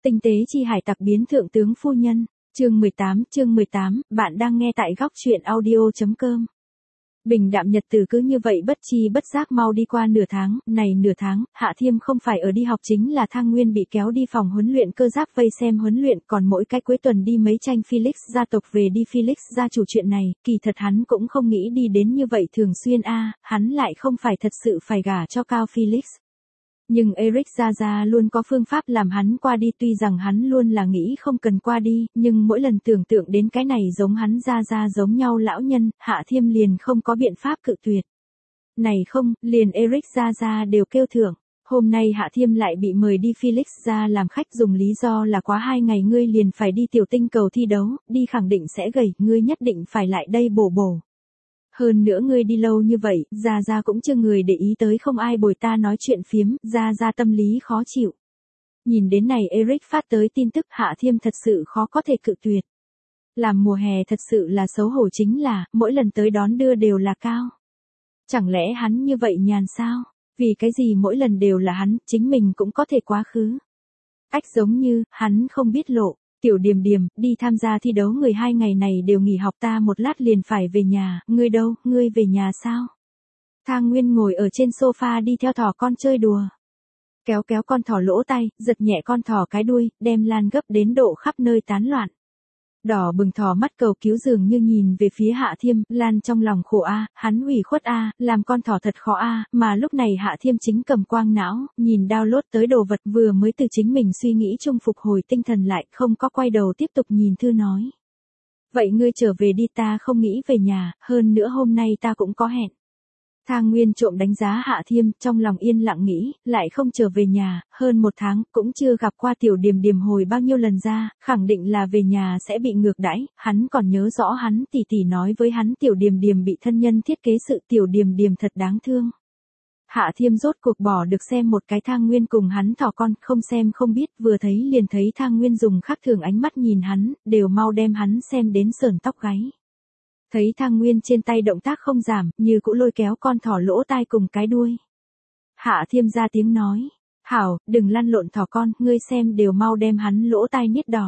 Tinh tế chi hải tặc biến thượng tướng phu nhân, chương 18, bạn đang nghe tại góc truyện audio.com. Bình đạm nhật từ cứ như vậy bất chi bất giác mau đi qua nửa tháng, này nửa tháng, Hạ Thiêm không phải ở đi học chính là Thang Nguyên bị kéo đi phòng huấn luyện cơ giáp vây xem huấn luyện, còn mỗi cái cuối tuần đi mấy tranh Felix gia tộc về đi Felix gia chủ chuyện này, kỳ thật hắn cũng không nghĩ đi đến như vậy thường xuyên hắn lại không phải thật sự phải gả cho Cao Felix. Nhưng Eric Gia luôn có phương pháp làm hắn qua đi, tuy rằng hắn luôn là nghĩ không cần qua đi, nhưng mỗi lần tưởng tượng đến cái này giống hắn Gia giống nhau lão nhân, Hạ Thiêm liền không có biện pháp cự tuyệt. Này không, liền Eric Gia đều kêu thưởng. Hôm nay Hạ Thiêm lại bị mời đi Felix gia làm khách, dùng lý do là quá 2 ngày ngươi liền phải đi tiểu tinh cầu thi đấu, đi khẳng định sẽ gầy, ngươi nhất định phải lại đây bổ. Hơn nữa ngươi đi lâu như vậy, Gia cũng chưa người để ý tới, không ai bồi ta nói chuyện phiếm, Gia tâm lý khó chịu. Nhìn đến này Eric phát tới tin tức, Hạ Thiêm thật sự khó có thể cự tuyệt. Làm mùa hè thật sự là xấu hổ chính là, mỗi lần tới đón đưa đều là Cao. Chẳng lẽ hắn như vậy nhàn sao? Vì cái gì mỗi lần đều là hắn, chính mình cũng có thể quá khứ. Giống như, hắn không biết lộ. Tiểu Điềm, đi tham gia thi đấu, người 2 ngày này đều nghỉ học, ta một lát liền phải về nhà, ngươi đâu, ngươi về nhà sao? Thang Nguyên ngồi ở trên sofa đi theo thỏ con chơi đùa. Kéo con thỏ lỗ tay, giật nhẹ con thỏ cái đuôi, đem Lan gấp đến độ khắp nơi tán loạn. Đỏ bừng thỏ mắt cầu cứu dường như nhìn về phía Hạ Thiêm, Lan trong lòng khổ hắn ủy khuất làm con thỏ thật khó mà lúc này Hạ Thiêm chính cầm quang não, nhìn download tới đồ vật, vừa mới từ chính mình suy nghĩ chung phục hồi tinh thần lại, không có quay đầu tiếp tục nhìn thư nói. Vậy ngươi trở về đi, ta không nghĩ về nhà, hơn nữa hôm nay ta cũng có hẹn. Thang Nguyên trộm đánh giá Hạ Thiêm, trong lòng yên lặng nghĩ, lại không trở về nhà, hơn 1 tháng, cũng chưa gặp qua Tiểu Điềm hồi bao nhiêu lần ra, khẳng định là về nhà sẽ bị ngược đãi, hắn còn nhớ rõ hắn tỷ nói với hắn Tiểu Điềm bị thân nhân thiết kế sự, Tiểu Điềm thật đáng thương. Hạ Thiêm rốt cuộc bỏ được xem một cái Thang Nguyên cùng hắn thỏ con, không xem không biết, vừa thấy liền thấy Thang Nguyên dùng khác thường ánh mắt nhìn hắn, đều mau đem hắn xem đến sởn tóc gáy. Thấy Thang Nguyên trên tay động tác không giảm, như cũ lôi kéo con thỏ lỗ tai cùng cái đuôi. Hạ Thiêm ra tiếng nói, hảo, đừng lăn lộn thỏ con, ngươi xem đều mau đem hắn lỗ tai niết đỏ.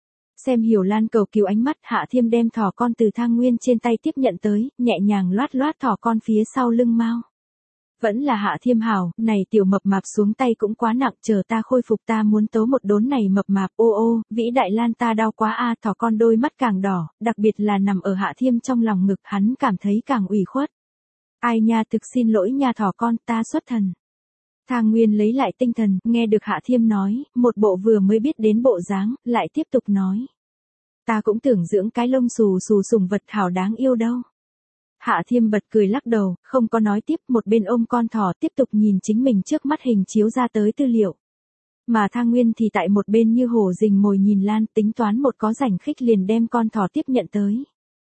Xem hiểu Lan cầu cứu ánh mắt, Hạ Thiêm đem thỏ con từ Thang Nguyên trên tay tiếp nhận tới, nhẹ nhàng loát thỏ con phía sau lưng mau. Vẫn là Hạ Thiêm hảo, này tiểu mập mạp xuống tay cũng quá nặng, chờ ta khôi phục ta muốn tấu một đốn này mập mạp, vĩ đại Lan ta đau quá thỏ con đôi mắt càng đỏ, đặc biệt là nằm ở Hạ Thiêm trong lòng ngực, hắn cảm thấy càng ủy khuất. Ai nha, thực xin lỗi nha thỏ con, ta xuất thần. Thang Nguyên lấy lại tinh thần, nghe được Hạ Thiêm nói, một bộ vừa mới biết đến bộ dáng, lại tiếp tục nói. Ta cũng tưởng dưỡng cái lông xù sùng vật hảo đáng yêu đâu. Hạ Thiêm bật cười lắc đầu, không có nói tiếp, một bên ôm con thỏ tiếp tục nhìn chính mình trước mắt hình chiếu ra tới tư liệu. Mà Thang Nguyên thì tại một bên như hổ rình mồi nhìn Lan, tính toán một có rảnh khích liền đem con thỏ tiếp nhận tới.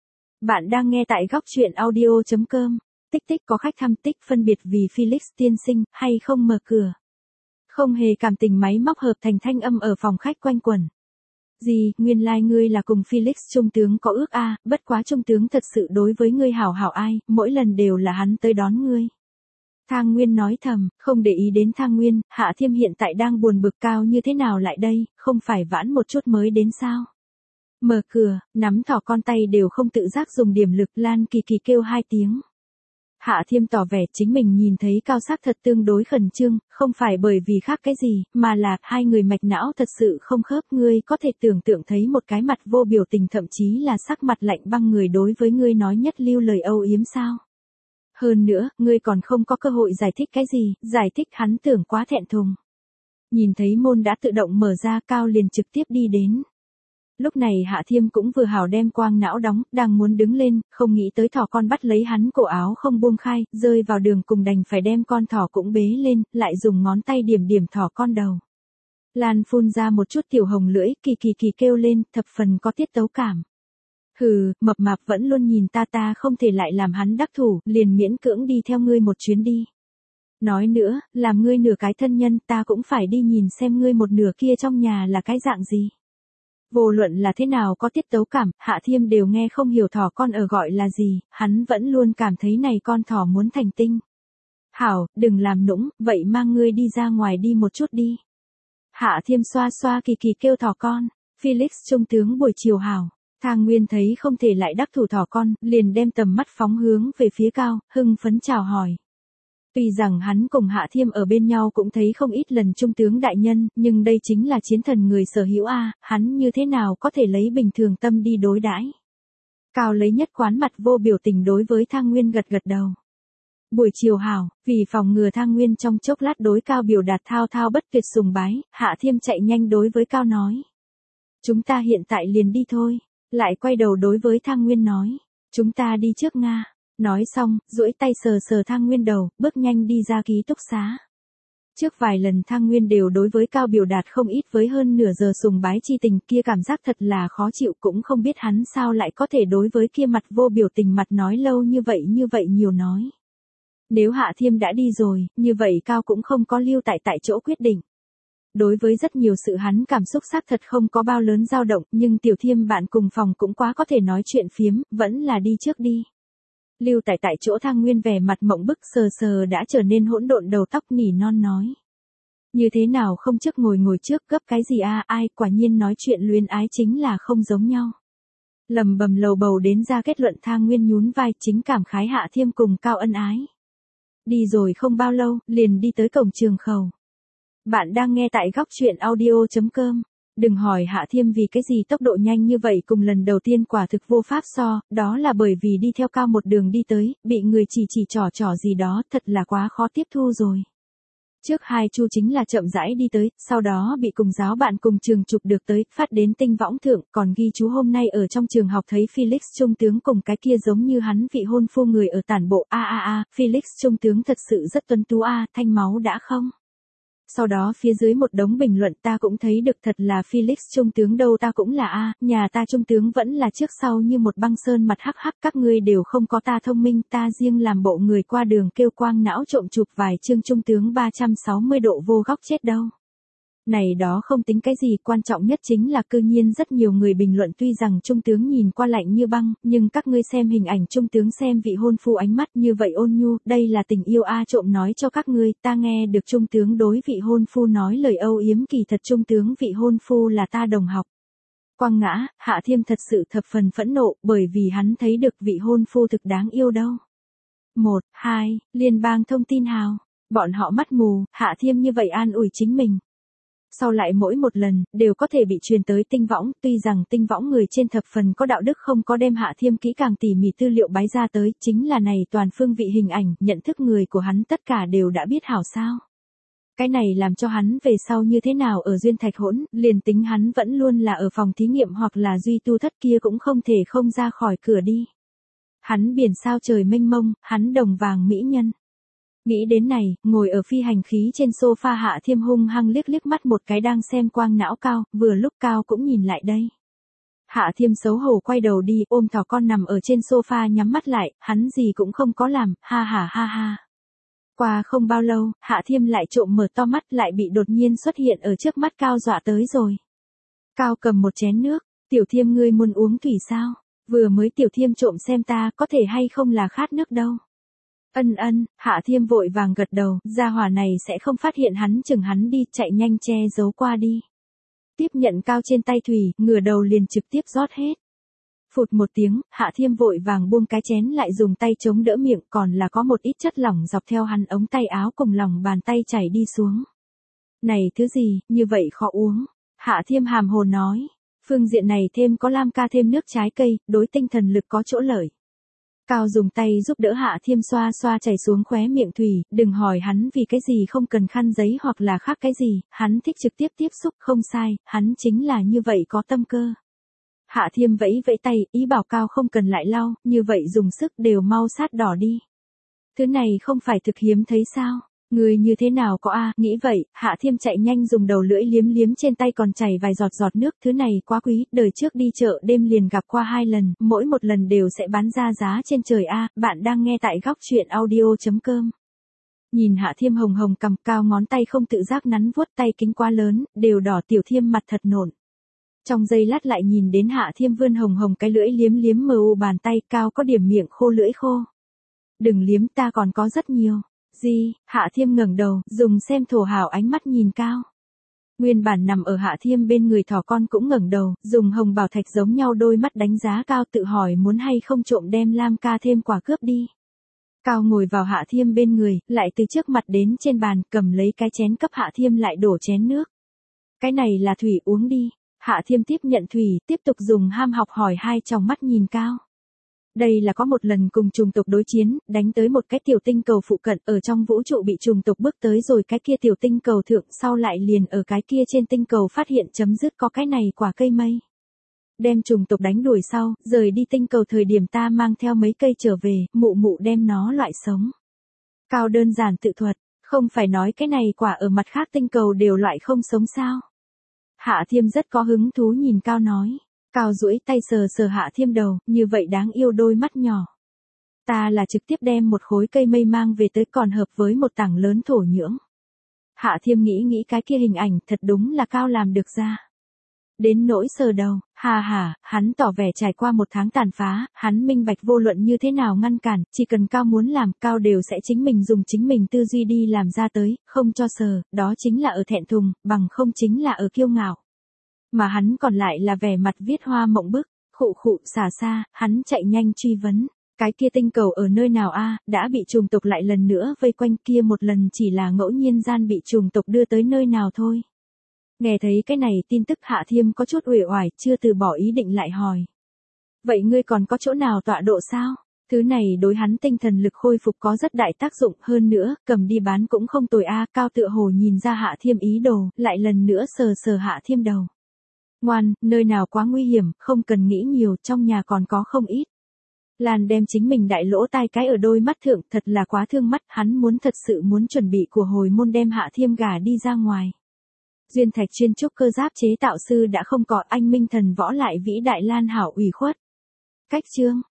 Bạn đang nghe tại góc truyện audio.com. Tích có khách thăm tích phân biệt vì Felix tiên sinh, hay không mở cửa. Không hề cảm tình, máy móc hợp thành thanh âm ở phòng khách quanh quẩn. Gì, nguyên lai ngươi là cùng Felix trung tướng có ước bất quá trung tướng thật sự đối với ngươi hảo ai, mỗi lần đều là hắn tới đón ngươi. Thang Nguyên nói thầm, không để ý đến Thang Nguyên, Hạ Thiêm hiện tại đang buồn bực, Cao như thế nào lại đây, không phải vãn một chút mới đến sao. Mở cửa, nắm thỏ con tay đều không tự giác dùng điểm lực, Lan kỳ kêu 2 tiếng. Hạ Thiêm tỏ vẻ chính mình nhìn thấy Cao sắc thật tương đối khẩn trương, không phải bởi vì khác cái gì, mà là hai người mạch não thật sự không khớp, ngươi có thể tưởng tượng thấy một cái mặt vô biểu tình thậm chí là sắc mặt lạnh băng người đối với ngươi nói nhất lưu lời âu yếm sao. Hơn nữa, ngươi còn không có cơ hội giải thích cái gì, giải thích hắn tưởng quá thẹn thùng. Nhìn thấy môn đã tự động mở ra, Cao liền trực tiếp đi đến. Lúc này Hạ Thiêm cũng vừa hảo đem quang não đóng, đang muốn đứng lên, không nghĩ tới thỏ con bắt lấy hắn cổ áo không buông khai, rơi vào đường cùng đành phải đem con thỏ cũng bế lên, lại dùng ngón tay điểm thỏ con đầu. Lan phun ra một chút tiểu hồng lưỡi, kỳ kêu lên, thập phần có tiết tấu cảm. Hừ, mập mạp vẫn luôn nhìn ta không thể lại làm hắn đắc thủ, liền miễn cưỡng đi theo ngươi một chuyến đi. Nói nữa, làm ngươi nửa cái thân nhân, ta cũng phải đi nhìn xem ngươi một nửa kia trong nhà là cái dạng gì. Vô luận là thế nào có tiết tấu cảm, Hạ Thiêm đều nghe không hiểu thỏ con ở gọi là gì, hắn vẫn luôn cảm thấy này con thỏ muốn thành tinh. Hảo, đừng làm nũng, vậy mang ngươi đi ra ngoài đi một chút đi. Hạ Thiêm xoa xoa kỳ kỳ kêu thỏ con. Felix trung tướng buổi chiều hảo. Thang Nguyên thấy không thể lại đắc thủ thỏ con, liền đem tầm mắt phóng hướng về phía Cao, hưng phấn chào hỏi. Tuy rằng hắn cùng Hạ Thiêm ở bên nhau cũng thấy không ít lần trung tướng đại nhân, nhưng đây chính là chiến thần người sở hữu a, hắn như thế nào có thể lấy bình thường tâm đi đối đãi. Cao lấy nhất quán mặt vô biểu tình đối với Thang Nguyên gật gật đầu. Buổi chiều hảo, vì phòng ngừa Thang Nguyên trong chốc lát đối Cao biểu đạt thao thao bất tuyệt sùng bái, Hạ Thiêm chạy nhanh đối với Cao nói. Chúng ta hiện tại liền đi thôi. Lại quay đầu đối với Thang Nguyên nói. Chúng ta đi trước Nga. Nói xong, duỗi tay sờ sờ Thang Nguyên đầu, bước nhanh đi ra ký túc xá. Trước vài lần Thang Nguyên đều đối với Cao biểu đạt không ít với hơn nửa giờ sùng bái chi tình, kia cảm giác thật là khó chịu, cũng không biết hắn sao lại có thể đối với kia mặt vô biểu tình mặt nói lâu như vậy nhiều nói. Nếu Hạ Thiêm đã đi rồi, như vậy Cao cũng không có lưu tại chỗ quyết định. Đối với rất nhiều sự hắn cảm xúc xác thật không có bao lớn dao động, nhưng Tiểu Thiêm bạn cùng phòng cũng quá có thể nói chuyện phiếm, vẫn là đi trước đi. Lưu tại chỗ Thang Nguyên vẻ mặt mộng bức sờ sờ đã trở nên hỗn độn đầu tóc nỉ non nói. Như thế nào không trước ngồi trước, gấp cái gì a, ai, quả nhiên nói chuyện luyến ái chính là không giống nhau. Lầm bầm lầu bầu đến ra kết luận. Thang Nguyên nhún vai, chính cảm khái Hạ Thiêm cùng Cao ân ái. Đi rồi không bao lâu, liền đi tới cổng trường khẩu. Bạn đang nghe tại góc truyện audio.com. Đừng hỏi Hạ Thiêm vì cái gì tốc độ nhanh như vậy, cùng lần đầu tiên quả thực vô pháp so, đó là bởi vì đi theo Cao một đường đi tới, bị người chỉ trỏ gì đó, thật là quá khó tiếp thu rồi. Trước hai chu chính là chậm rãi đi tới, sau đó bị cùng giáo bạn cùng trường chụp được tới, phát đến tinh võng thượng, còn ghi chú hôm nay ở trong trường học thấy Felix trung tướng cùng cái kia giống như hắn vị hôn phu người ở tản bộ, Felix trung tướng thật sự rất tuấn tú thanh máu đã không? Sau đó phía dưới một đống bình luận, ta cũng thấy được thật là Felix trung tướng đâu, ta cũng là nhà ta trung tướng vẫn là trước sau như một băng sơn mặt hắc hắc, các ngươi đều không có ta thông minh, ta riêng làm bộ người qua đường kêu quang não trộm chụp vài chương trung tướng 360 độ vô góc chết đâu. Này đó không tính cái gì, quan trọng nhất chính là cư nhiên rất nhiều người bình luận tuy rằng trung tướng nhìn qua lạnh như băng, nhưng các ngươi xem hình ảnh trung tướng xem vị hôn phu ánh mắt như vậy ôn nhu, đây là tình yêu trộm nói cho các ngươi, ta nghe được trung tướng đối vị hôn phu nói lời âu yếm, kỳ thật trung tướng vị hôn phu là ta đồng học. Quang ngã, Hạ Thiêm thật sự thập phần phẫn nộ, bởi vì hắn thấy được vị hôn phu thực đáng yêu đâu. 1, 2, liên bang thông tin hào, bọn họ mắt mù, Hạ Thiêm như vậy an ủi chính mình. Sau lại mỗi một lần, đều có thể bị truyền tới tinh võng, tuy rằng tinh võng người trên thập phần có đạo đức không có đem Hạ Thiêm kỹ càng tỉ mỉ tư liệu bái ra tới, chính là này toàn phương vị hình ảnh, nhận thức người của hắn tất cả đều đã biết hảo sao. Cái này làm cho hắn về sau như thế nào ở duyên thạch hỗn, liền tính hắn vẫn luôn là ở phòng thí nghiệm hoặc là duy tu thất kia cũng không thể không ra khỏi cửa đi. Hắn biển sao trời mênh mông, hắn đồng vàng mỹ nhân. Nghĩ đến này, ngồi ở phi hành khí trên sofa Hạ Thiêm hung hăng liếc mắt một cái đang xem quang não Cao, vừa lúc Cao cũng nhìn lại đây. Hạ Thiêm xấu hổ quay đầu đi, ôm thỏ con nằm ở trên sofa nhắm mắt lại, hắn gì cũng không có làm, ha ha. Qua không bao lâu, Hạ Thiêm lại trộm mở to mắt, lại bị đột nhiên xuất hiện ở trước mắt Cao dọa tới rồi. Cao cầm một chén nước, Tiểu Thiêm ngươi muốn uống thủy sao? Vừa mới Tiểu Thiêm trộm xem ta có thể hay không là khát nước đâu. Ân, Hạ Thiêm vội vàng gật đầu, gia hỏa này sẽ không phát hiện hắn, chừng hắn đi, chạy nhanh che giấu qua đi. Tiếp nhận Cao trên tay thủy, ngửa đầu liền trực tiếp rót hết. Phụt một tiếng, Hạ Thiêm vội vàng buông cái chén lại dùng tay chống đỡ miệng, còn là có một ít chất lỏng dọc theo hắn ống tay áo cùng lòng bàn tay chảy đi xuống. Này thứ gì, như vậy khó uống. Hạ Thiêm hàm hồ nói, phương diện này thêm có lam ca thêm nước trái cây, đối tinh thần lực có chỗ lợi. Cao dùng tay giúp đỡ Hạ Thiêm xoa xoa chảy xuống khóe miệng thủy, đừng hỏi hắn vì cái gì không cần khăn giấy hoặc là khác cái gì, hắn thích trực tiếp tiếp xúc, không sai, hắn chính là như vậy có tâm cơ. Hạ Thiêm vẫy tay, ý bảo Cao không cần lại lau, như vậy dùng sức đều mau sát đỏ đi. Thứ này không phải thực hiếm thấy sao? Người như thế nào có nghĩ vậy, Hạ Thiêm chạy nhanh dùng đầu lưỡi liếm trên tay còn chảy vài giọt nước, thứ này quá quý, đời trước đi chợ đêm liền gặp qua 2 lần, mỗi một lần đều sẽ bán ra giá trên trời bạn đang nghe tại góc truyện audio.com. Nhìn Hạ Thiêm hồng hồng cầm Cao ngón tay không tự giác nắn vuốt tay kính quá lớn, đều đỏ, Tiểu Thiêm mặt thật nộn. Trong giây lát lại nhìn đến Hạ Thiêm vươn hồng cái lưỡi liếm mờ u bàn tay, Cao có điểm miệng khô lưỡi khô. Đừng liếm, ta còn có rất nhiều. Gì? Hạ Thiêm ngẩng đầu, dùng xem thổ hào ánh mắt nhìn Cao. Nguyên bản nằm ở Hạ Thiêm bên người thỏ con cũng ngẩng đầu, dùng hồng bảo thạch giống nhau đôi mắt đánh giá Cao, tự hỏi muốn hay không trộm đem Lam ca thêm quả cướp đi. Cao ngồi vào Hạ Thiêm bên người, lại từ trước mặt đến trên bàn, cầm lấy cái chén cấp Hạ Thiêm lại đổ chén nước. Cái này là thủy, uống đi. Hạ Thiêm tiếp nhận thủy, tiếp tục dùng ham học hỏi, hai tròng mắt nhìn Cao. Đây là có một lần cùng trùng tộc đối chiến, đánh tới một cái tiểu tinh cầu phụ cận, ở trong vũ trụ bị trùng tộc bước tới rồi cái kia tiểu tinh cầu thượng, sau lại liền ở cái kia trên tinh cầu phát hiện chấm dứt có cái này quả cây mây. Đem trùng tộc đánh đuổi sau, rời đi tinh cầu thời điểm ta mang theo mấy cây trở về, mụ mụ đem nó loại sống. Cao đơn giản tự thuật, không phải nói cái này quả ở mặt khác tinh cầu đều loại không sống sao. Hạ Thiêm rất có hứng thú nhìn Cao nói. Cao duỗi tay sờ sờ Hạ Thiêm đầu, như vậy đáng yêu đôi mắt nhỏ. Ta là trực tiếp đem một khối cây mây mang về tới, còn hợp với một tảng lớn thổ nhưỡng. Hạ Thiêm nghĩ cái kia hình ảnh, thật đúng là Cao làm được ra. Đến nỗi sờ đầu, hắn tỏ vẻ trải qua một tháng tàn phá, hắn minh bạch vô luận như thế nào ngăn cản, chỉ cần Cao muốn làm, Cao đều sẽ chính mình dùng chính mình tư duy đi làm ra tới, không cho sờ, đó chính là ở thẹn thùng, bằng không chính là ở kiêu ngạo. Mà hắn còn lại là vẻ mặt viết hoa mộng bức, khụ xả xa, hắn chạy nhanh truy vấn. Cái kia tinh cầu ở nơi nào a? Đã bị trùng tộc lại lần nữa vây quanh, kia một lần chỉ là ngẫu nhiên gian bị trùng tộc đưa tới nơi nào thôi. Nghe thấy cái này tin tức Hạ Thiêm có chút uể oải, chưa từ bỏ ý định lại hỏi. Vậy ngươi còn có chỗ nào tọa độ sao? Thứ này đối hắn tinh thần lực khôi phục có rất đại tác dụng, hơn nữa, cầm đi bán cũng không tồi a. Cao tựa hồ nhìn ra Hạ Thiêm ý đồ, lại lần nữa sờ sờ Hạ Thiêm đầu. Ngoan, nơi nào quá nguy hiểm, không cần nghĩ nhiều, trong nhà còn có không ít. Lan đem chính mình đại lỗ tai cái ở đôi mắt thượng, thật là quá thương mắt, hắn thật sự muốn chuẩn bị của hồi môn đem Hạ Thiêm gả đi ra ngoài. Duyên thạch chuyên trúc cơ giáp chế tạo sư đã không có, anh minh thần võ lại vĩ đại Lan hảo ủy khuất. Cách chương